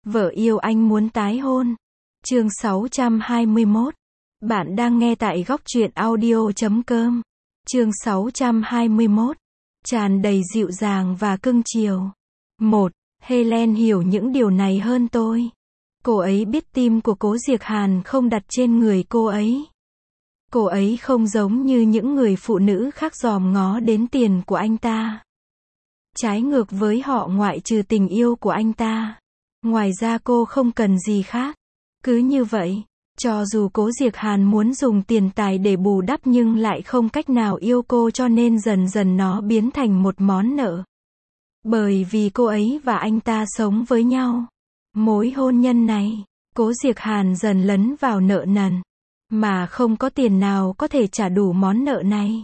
Vợ yêu anh muốn tái hôn. Chương 621. Bạn đang nghe tại góc truyện audio.com. Chương 621. Tràn đầy dịu dàng và cưng chiều. 1. Helen hiểu những điều này hơn tôi. Cô ấy biết tim của Cố Diệc Hàn không đặt trên người cô ấy. Cô ấy không giống như những người phụ nữ khác dòm ngó đến tiền của anh ta. Trái ngược với họ, ngoại trừ tình yêu của anh ta, ngoài ra cô không cần gì khác. Cứ như vậy, cho dù Cố Diệc Hàn muốn dùng tiền tài để bù đắp nhưng lại không cách nào yêu cô, cho nên dần dần nó biến thành một món nợ. Bởi vì cô ấy và anh ta sống với nhau. Mối hôn nhân này, Cố Diệc Hàn dần lấn vào nợ nần, mà không có tiền nào có thể trả đủ món nợ này.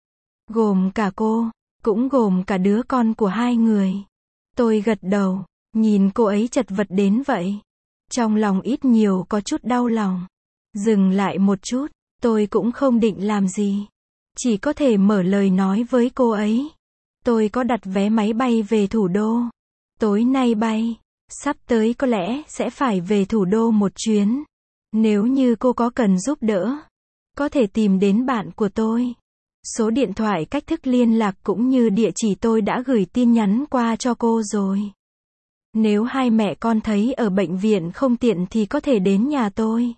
Gồm cả cô, cũng gồm cả đứa con của hai người. Tôi gật đầu, nhìn cô ấy chật vật đến vậy. Trong lòng ít nhiều có chút đau lòng. Dừng lại một chút, tôi cũng không định làm gì. Chỉ có thể mở lời nói với cô ấy. Tôi có đặt vé máy bay về thủ đô. Tối nay bay. Sắp tới có lẽ sẽ phải về thủ đô một chuyến. Nếu như cô có cần giúp đỡ, có thể tìm đến bạn của tôi. Số điện thoại, cách thức liên lạc cũng như địa chỉ tôi đã gửi tin nhắn qua cho cô rồi. Nếu hai mẹ con thấy ở bệnh viện không tiện thì có thể đến nhà tôi.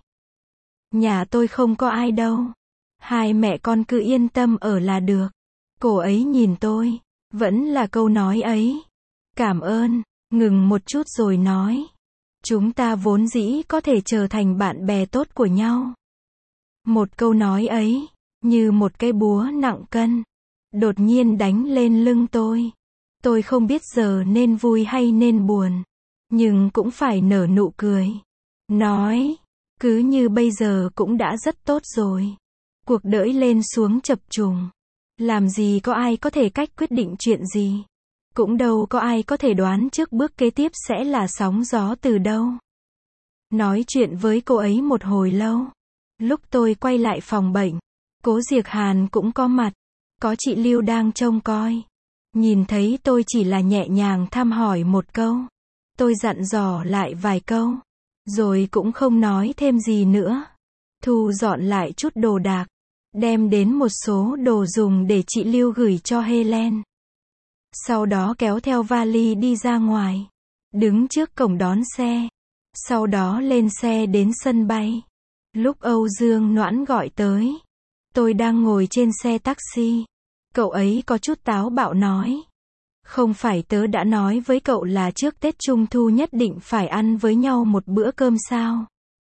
Nhà tôi không có ai đâu. Hai mẹ con cứ yên tâm ở là được. Cô ấy nhìn tôi, vẫn là câu nói ấy. Cảm ơn. Ngừng một chút rồi nói. Chúng ta vốn dĩ có thể trở thành bạn bè tốt của nhau. Một câu nói ấy, như một cái búa nặng cân, đột nhiên đánh lên lưng tôi. Tôi không biết giờ nên vui hay nên buồn, nhưng cũng phải nở nụ cười. Nói, cứ như bây giờ cũng đã rất tốt rồi. Cuộc đời lên xuống chập trùng. Làm gì có ai có thể cách quyết định chuyện gì. Cũng đâu có ai có thể đoán trước bước kế tiếp sẽ là sóng gió từ đâu. Nói chuyện với cô ấy một hồi lâu. Lúc tôi quay lại phòng bệnh, Cố Diệc Hàn cũng có mặt. Có chị Lưu đang trông coi. Nhìn thấy tôi chỉ là nhẹ nhàng thăm hỏi một câu. Tôi dặn dò lại vài câu. Rồi cũng không nói thêm gì nữa. Thu dọn lại chút đồ đạc. Đem đến một số đồ dùng để chị Lưu gửi cho Helen. Sau đó kéo theo vali đi ra ngoài. Đứng trước cổng đón xe. Sau đó lên xe đến sân bay. Lúc Âu Dương Noãn gọi tới, tôi đang ngồi trên xe taxi. Cậu ấy có chút táo bạo nói. Không phải tớ đã nói với cậu là trước Tết Trung Thu nhất định phải ăn với nhau một bữa cơm sao?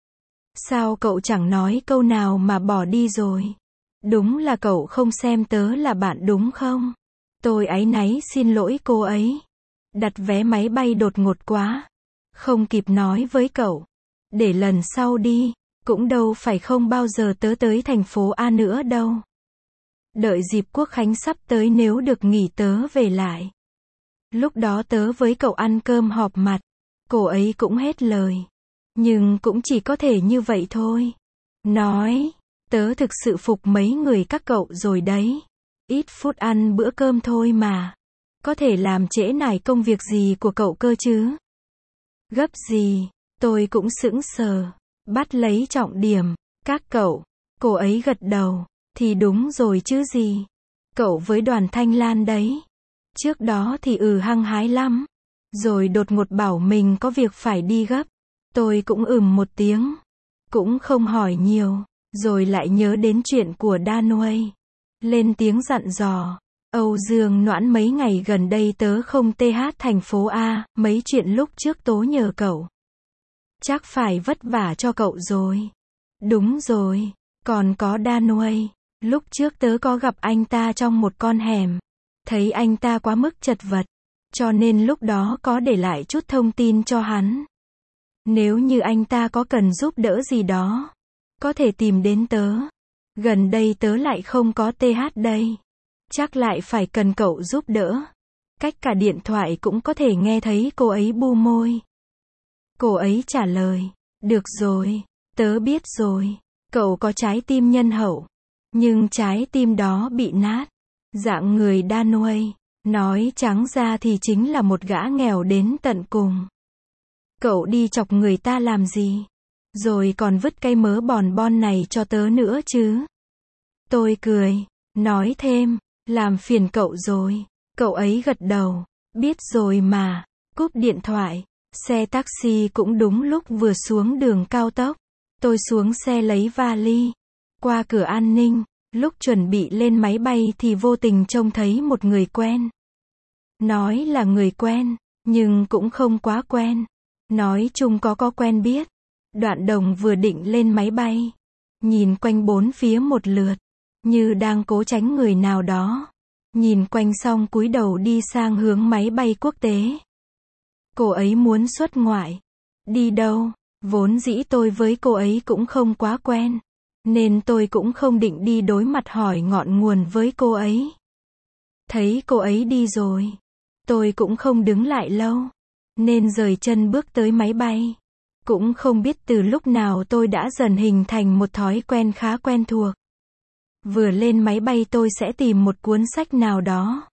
Sao cậu chẳng nói câu nào mà bỏ đi rồi? Đúng là cậu không xem tớ là bạn đúng không? Tôi áy náy xin lỗi cô ấy. Đặt vé máy bay đột ngột quá. Không kịp nói với cậu. Để lần sau đi. Cũng đâu phải không bao giờ tớ tới thành phố A nữa đâu. Đợi dịp Quốc Khánh sắp tới nếu được nghỉ tớ về lại. Lúc đó tớ với cậu ăn cơm họp mặt. Cô ấy cũng hết lời. Nhưng cũng chỉ có thể như vậy thôi. Nói, tớ thực sự phục mấy người các cậu rồi đấy. Ít phút ăn bữa cơm thôi mà. Có thể làm trễ nải công việc gì của cậu cơ chứ? Gấp gì? Tôi cũng sững sờ. Bắt lấy trọng điểm. Các cậu. Cô ấy gật đầu. Thì đúng rồi chứ gì. Cậu với Đoàn Thanh Lan đấy. Trước đó thì hăng hái lắm. Rồi đột ngột bảo mình có việc phải đi gấp. Tôi cũng một tiếng. Cũng không hỏi nhiều. Rồi lại nhớ đến chuyện của Danway. Lên tiếng dặn dò. Âu Dương Noãn, mấy ngày gần đây tớ không thành phố A, mấy chuyện lúc trước tố nhờ cậu. Chắc phải vất vả cho cậu rồi. Đúng rồi, còn có Danway. Lúc trước tớ có gặp anh ta trong một con hẻm. Thấy anh ta quá mức chật vật. Cho nên lúc đó có để lại chút thông tin cho hắn. Nếu như anh ta có cần giúp đỡ gì đó, có thể tìm đến tớ. Gần đây tớ lại không có đây. Chắc lại phải cần cậu giúp đỡ. Cách cả điện thoại cũng có thể nghe thấy cô ấy bu môi. Cô ấy trả lời. Được rồi, tớ biết rồi. Cậu có trái tim nhân hậu. Nhưng trái tim đó bị nát. Dạng người Danway. Nói trắng ra thì chính là một gã nghèo đến tận cùng. Cậu đi chọc người ta làm gì? Rồi còn vứt cái mớ bòn bon này cho tớ nữa chứ? Tôi cười, nói thêm, làm phiền cậu rồi. Cậu ấy gật đầu, biết rồi mà, cúp điện thoại. Xe taxi cũng đúng lúc vừa xuống đường cao tốc. Tôi xuống xe lấy vali, qua cửa an ninh, lúc chuẩn bị lên máy bay thì vô tình trông thấy một người quen. Nói là người quen, nhưng cũng không quá quen. Nói chung có quen biết. Đoạn Đồng vừa định lên máy bay, nhìn quanh bốn phía một lượt, như đang cố tránh người nào đó. Nhìn quanh xong cúi đầu đi sang hướng máy bay quốc tế. Cô ấy muốn xuất ngoại. Đi đâu? Vốn dĩ tôi với cô ấy cũng không quá quen, nên tôi cũng không định đi đối mặt hỏi ngọn nguồn với cô ấy. Thấy cô ấy đi rồi, tôi cũng không đứng lại lâu, nên rời chân bước tới máy bay. Cũng không biết từ lúc nào tôi đã dần hình thành một thói quen khá quen thuộc. Vừa lên máy bay tôi sẽ tìm một cuốn sách nào đó,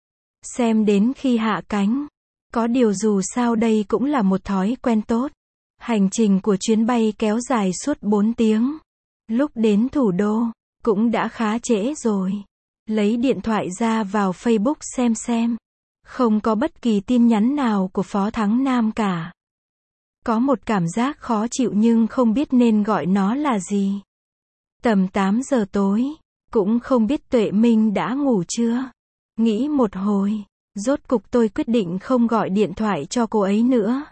xem đến khi hạ cánh. Có điều dù sao đây cũng là một thói quen tốt. Hành trình của chuyến bay kéo dài suốt 4 tiếng. Lúc đến thủ đô, cũng đã khá trễ rồi. Lấy điện thoại ra vào Facebook xem. Không có bất kỳ tin nhắn nào của Phó Thắng Nam cả. Có một cảm giác khó chịu nhưng không biết nên gọi nó là gì. Tầm 8 giờ tối, cũng không biết Tuệ Minh đã ngủ chưa. Nghĩ một hồi, rốt cục tôi quyết định không gọi điện thoại cho cô ấy nữa.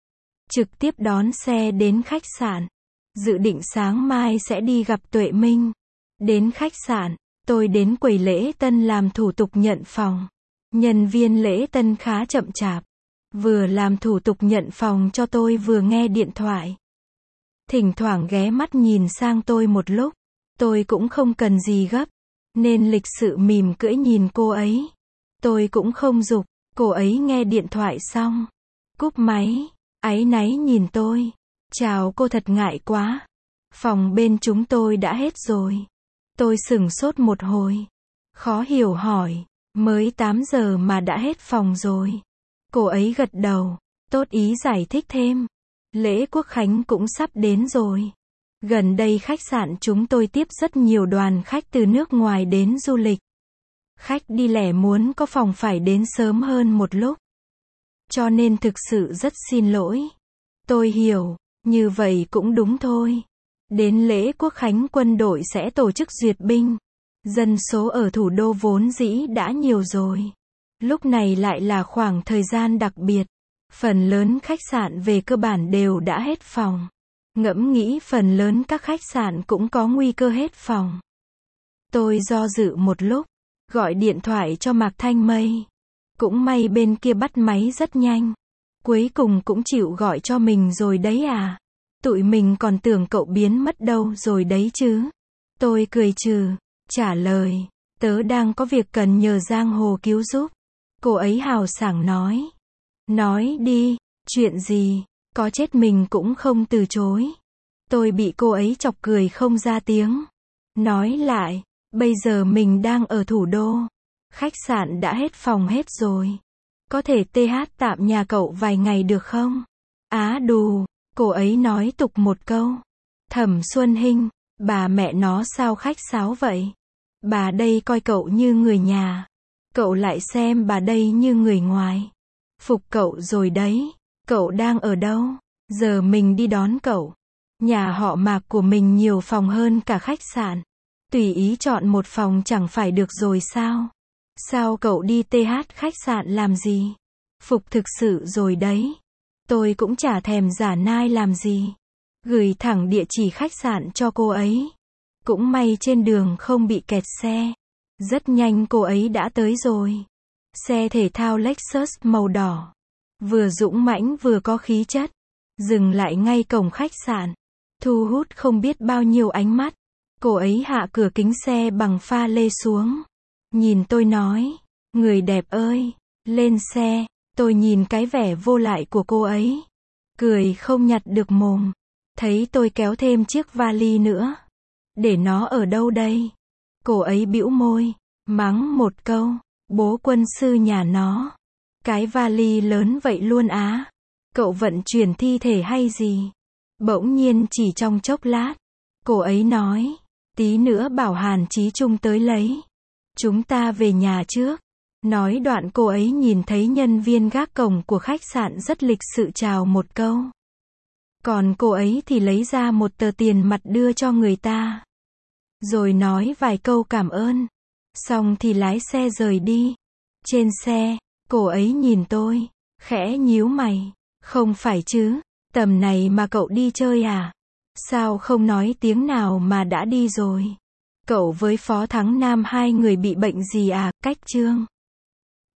Trực tiếp đón xe đến khách sạn. Dự định sáng mai sẽ đi gặp Tuệ Minh. Đến khách sạn, tôi đến quầy lễ tân làm thủ tục nhận phòng. Nhân viên lễ tân khá chậm chạp. Vừa làm thủ tục nhận phòng cho tôi vừa nghe điện thoại. Thỉnh thoảng ghé mắt nhìn sang tôi một lúc. Tôi cũng không cần gì gấp, nên lịch sự mỉm cười nhìn cô ấy. Tôi cũng không giục. Cô ấy nghe điện thoại xong, cúp máy, áy náy nhìn tôi. Chào cô, thật ngại quá. Phòng bên chúng tôi đã hết rồi. Tôi sửng sốt một hồi. Khó hiểu hỏi, mới 8 giờ mà đã hết phòng rồi. Cô ấy gật đầu, tốt ý giải thích thêm. Lễ Quốc Khánh cũng sắp đến rồi. Gần đây khách sạn chúng tôi tiếp rất nhiều đoàn khách từ nước ngoài đến du lịch. Khách đi lẻ muốn có phòng phải đến sớm hơn một lúc. Cho nên thực sự rất xin lỗi. Tôi hiểu, như vậy cũng đúng thôi. Đến lễ Quốc Khánh quân đội sẽ tổ chức duyệt binh. Dân số ở thủ đô vốn dĩ đã nhiều rồi. Lúc này lại là khoảng thời gian đặc biệt. Phần lớn khách sạn về cơ bản đều đã hết phòng. Ngẫm nghĩ phần lớn các khách sạn cũng có nguy cơ hết phòng. Tôi do dự một lúc, gọi điện thoại cho Mạc Thanh Mây. Cũng may bên kia bắt máy rất nhanh. Cuối cùng cũng chịu gọi cho mình rồi đấy à. Tụi mình còn tưởng cậu biến mất đâu rồi đấy chứ. Tôi cười trừ, trả lời, tớ đang có việc cần nhờ Giang Hồ cứu giúp. Cô ấy hào sảng nói. Nói đi, chuyện gì, có chết mình cũng không từ chối. Tôi bị cô ấy chọc cười không ra tiếng. Nói lại, bây giờ mình đang ở thủ đô. Khách sạn đã hết phòng hết rồi. Có thể TH tạm nhà cậu vài ngày được không? Á đù, cô ấy nói tục một câu. Thẩm Xuân Hinh, bà mẹ nó sao khách sáo vậy? Bà đây coi cậu như người nhà. Cậu lại xem bà đây như người ngoài. Phục cậu rồi đấy. Cậu đang ở đâu? Giờ mình đi đón cậu. Nhà họ Mạc của mình nhiều phòng hơn cả khách sạn. Tùy ý chọn một phòng chẳng phải được rồi sao? Sao cậu đi TH khách sạn làm gì? Phục thực sự rồi đấy. Tôi cũng chả thèm giả nai làm gì. Gửi thẳng địa chỉ khách sạn cho cô ấy. Cũng may trên đường không bị kẹt xe. Rất nhanh cô ấy đã tới rồi. Xe thể thao Lexus màu đỏ. Vừa dũng mãnh vừa có khí chất. Dừng lại ngay cổng khách sạn. Thu hút không biết bao nhiêu ánh mắt. Cô ấy hạ cửa kính xe bằng pha lê xuống. Nhìn tôi nói, người đẹp ơi, lên xe. Tôi nhìn cái vẻ vô lại của cô ấy. Cười không nhặt được mồm. Thấy tôi kéo thêm chiếc vali nữa. Để nó ở đâu đây? Cô ấy bĩu môi, mắng một câu. Bố quân sư nhà nó. Cái vali lớn vậy luôn á. Cậu vận chuyển thi thể hay gì? Bỗng nhiên chỉ trong chốc lát, cô ấy nói, tí nữa bảo Hàn Chí Trung tới lấy. Chúng ta về nhà trước. Nói đoạn cô ấy nhìn thấy nhân viên gác cổng của khách sạn rất lịch sự chào một câu. Còn cô ấy thì lấy ra một tờ tiền mặt đưa cho người ta. Rồi nói vài câu cảm ơn. Xong thì lái xe rời đi. Trên xe, cô ấy nhìn tôi, khẽ nhíu mày. Không phải chứ, tầm này mà cậu đi chơi à? Sao không nói tiếng nào mà đã đi rồi? Cậu với Phó Thắng Nam hai người bị bệnh gì à? Cách Trương